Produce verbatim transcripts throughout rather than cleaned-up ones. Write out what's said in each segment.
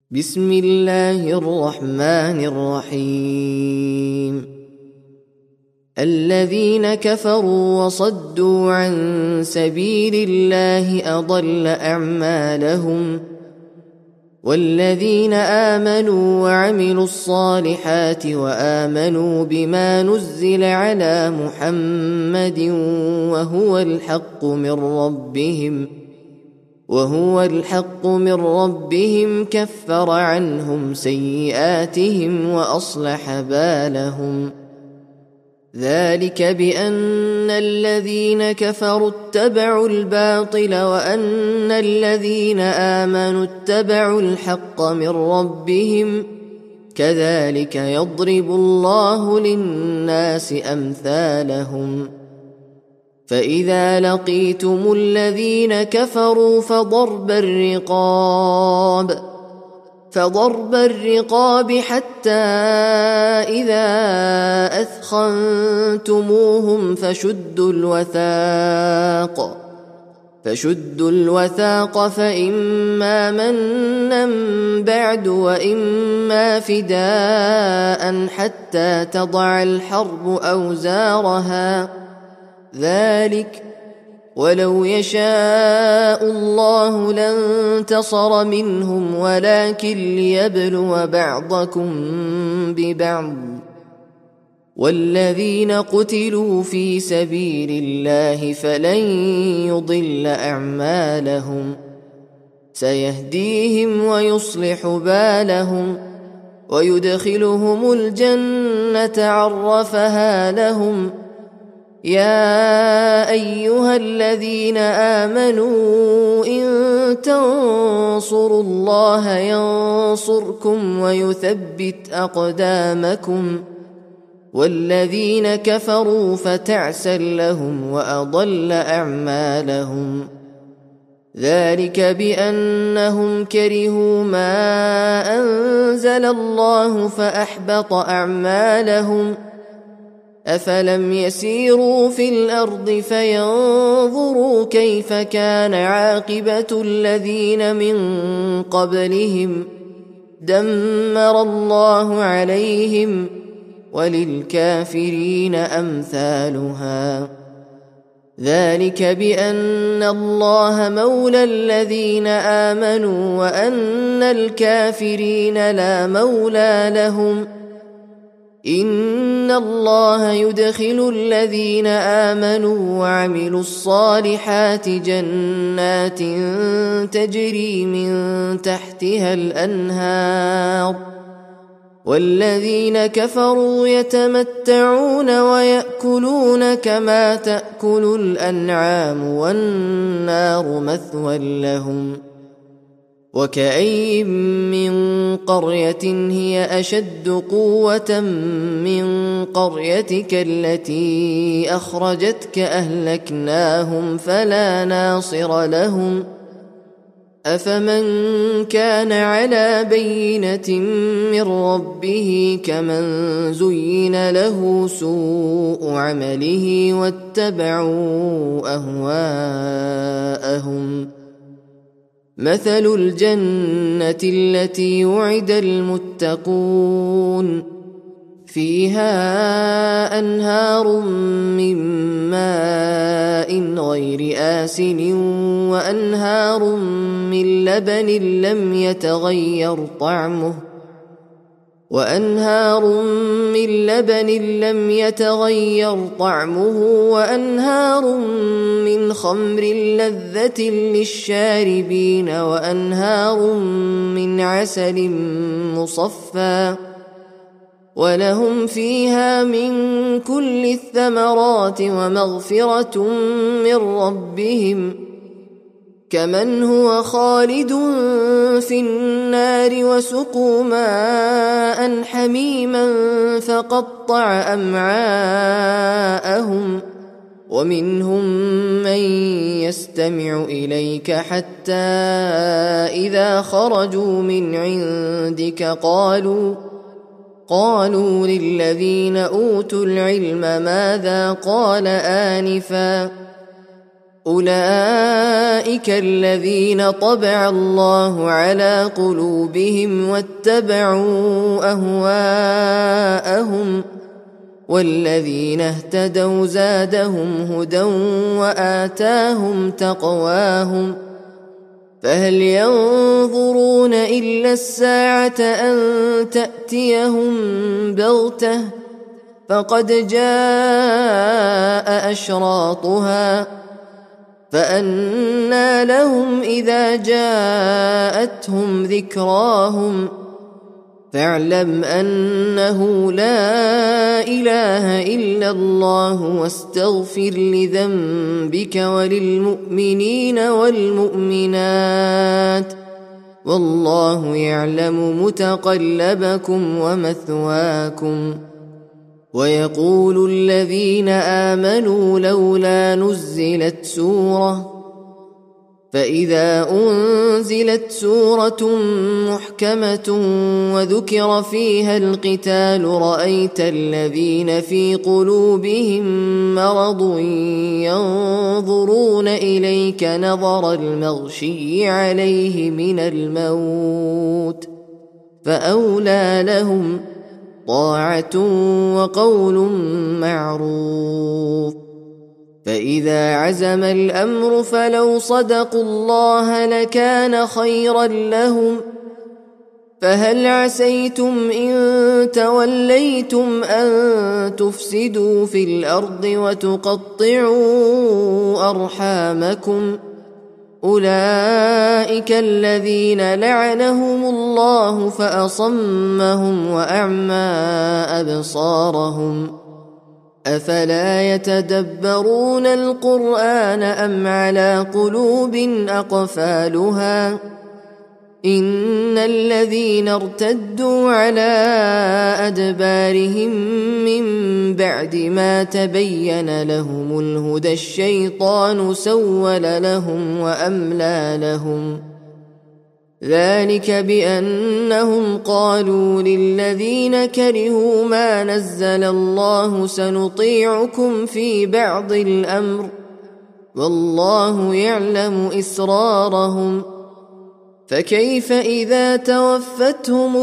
بسم الله الرحمن الرحيم. الذين كفروا وصدوا عن سبيل الله أضل أعمالهم، والذين آمنوا وعملوا الصالحات وآمنوا بما نزل على محمد وهو الحق من ربهم وهو الحق من ربهم كفر عنهم سيئاتهم وأصلح بالهم. ذلك بأن الذين كفروا اتبعوا الباطل وأن الذين آمنوا اتبعوا الحق من ربهم، كذلك يضرب الله للناس أمثالهم. فإذا لقيتم الذين كفروا فضرب الرقاب فضرب الرقاب حتى إذا أثخنتموهم فشدوا الوثاق فشدوا الوثاق فإما منا بعد وإما فداء حتى تضع الحرب أوزارها. ذلك ولو يشاء الله لانتصر منهم ولكن ليبلو بعضكم ببعض. والذين قتلوا في سبيل الله فلن يضل أعمالهم، سيهديهم ويصلح بالهم ويدخلهم الجنة عرفها لهم. يا أيها الذين آمنوا إن تنصروا الله ينصركم ويثبت أقدامكم. والذين كفروا فتعسا لهم وأضل أعمالهم. ذلك بأنهم كرهوا ما أنزل الله فأحبط أعمالهم. أفلم يسيروا في الأرض فينظروا كيف كان عاقبة الذين من قبلهم، دمر الله عليهم وللكافرين أمثالها. ذلك بأن الله مولى الذين آمنوا وأن الكافرين لا مولى لهم. إن الله يدخل الذين آمنوا وعملوا الصالحات جنات تجري من تحتها الأنهار، والذين كفروا يتمتعون ويأكلون كما تأكل الأنعام والنار مثوى لهم. وكأين من قرية هي أشد قوة من قريتك التي أخرجتك أهلكناهم فلا ناصر لهم. أفمن كان على بينة من ربه كمن زين له سوء عمله واتبعوا أهواءهم. مثل الجنة التي وعد المتقون فيها أنهار من ماء غير آسن وأنهار من لبن لم يتغير طعمه وأنهار من لبن لم يتغير طعمه وأنهار من خمر لذة للشاربين وأنهار من عسل مصفى ولهم فيها من كل الثمرات ومغفرة من ربهم، كمن هو خالد في النار وسقوا ماء حميما فقطع أمعاءهم. ومنهم من يستمع إليك حتى إذا خرجوا من عندك قالوا قالوا للذين أوتوا العلم ماذا قال آنفا أولئك الذين طبع الله على قلوبهم واتبعوا أهواءهم والذين اهتدوا زادهم هدى وآتاهم تقواهم فهل ينظرون إلا الساعة أن تأتيهم بغتة فقد جاء أشراطها فأنى لهم إذا جاءتهم ذكراهم فاعلم أنه لا إله إلا الله واستغفر لذنبك وللمؤمنين والمؤمنات والله يعلم متقلبكم ومثواكم. ويقول الذين آمنوا لولا نزلت سورة فإذا أنزلت سورة محكمة وذكر فيها القتال رأيت الذين في قلوبهم مرض ينظرون إليك نظر المغشي عليه من الموت فأولى لهم طاعة وقول معروف. فإذا عزم الأمر فلو صدقوا الله لكان خيرا لهم فهل عسيتم إن توليتم أن تفسدوا في الأرض وتقطعوا أرحامكم أولئك الذين لعنهم الله فأصمهم وأعمى أبصارهم أفلا يتدبرون القرآن أم على قلوب أقفالها إن الذين ارتدوا على أدبارهم من بعد ما تبين لهم الهدى الشيطان سول لهم وأملى لهم ذلك بأنهم قالوا للذين كرهوا ما نزل الله سنطيعكم في بعض الأمر والله يعلم إسرارهم فكيف إذا توفتهم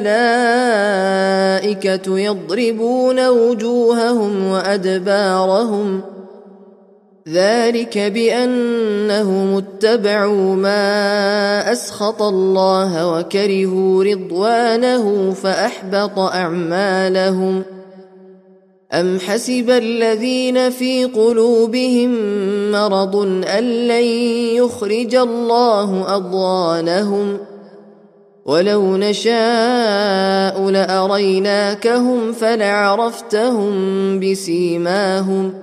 الملائكة يضربون وجوههم وأدبارهم ذلك بأنهم اتبعوا ما أسخط الله وكرهوا رضوانه فأحبط أعمالهم أم حسب الذين في قلوبهم مرض أن لن يخرج الله أضغانهم ولو نشاء لأريناكهم فلعرفتهم بسيماهم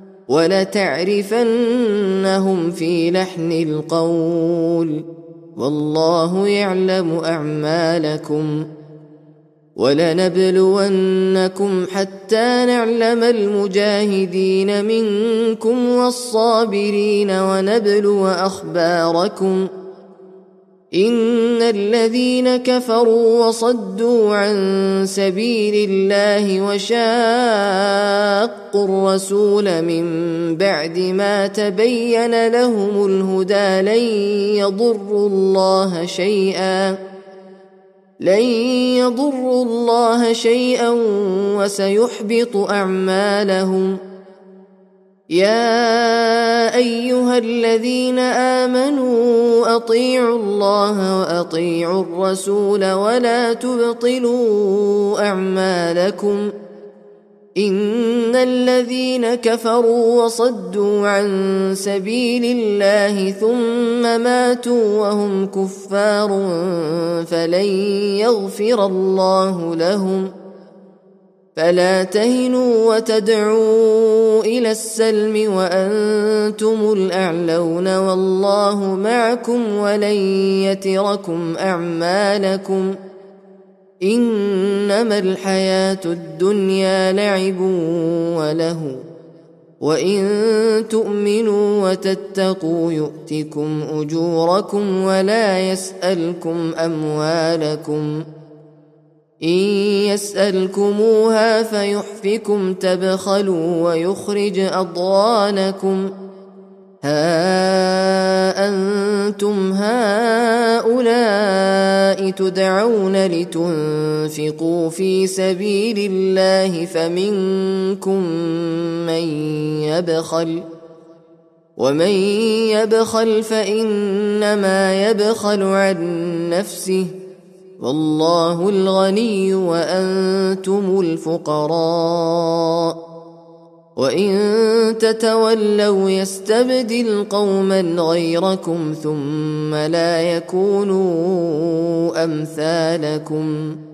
ولتعرفنهم في لحن القول والله يعلم أعمالكم ولنبلونكم حتى نعلم المجاهدين منكم والصابرين ونبلو أخباركم إن الذين كفروا وصدوا عن سبيل الله وشاقوا الرسول من بعد ما تبين لهم الهدى لن يضروا الله شيئا لن يضروا الله شيئا وسيحبط أعمالهم يا أيها الذين آمنوا أطيعوا الله وأطيعوا الرسول ولا تبطلوا أعمالكم إن الذين كفروا وصدوا عن سبيل الله ثم ماتوا وهم كفار فلن يغفر الله لهم فلا تهنوا وتدعوا إلى السلم وأنتم الأعلون والله معكم ولن يتركم أعمالكم إنما الحياة الدنيا لعب وله وإن تؤمنوا وتتقوا يؤتكم أجوركم ولا يسألكم أموالكم إن يسألكموها فيحفكم تبخلوا ويخرج أضغانكم ها أنتم هؤلاء تدعون لتنفقوا في سبيل الله فمنكم من يبخل ومن يبخل فإنما يبخل عن نفسه والله الغني وأنتم الفقراء وإن تتولوا يستبدل قوما غيركم ثم لا يكونوا أمثالكم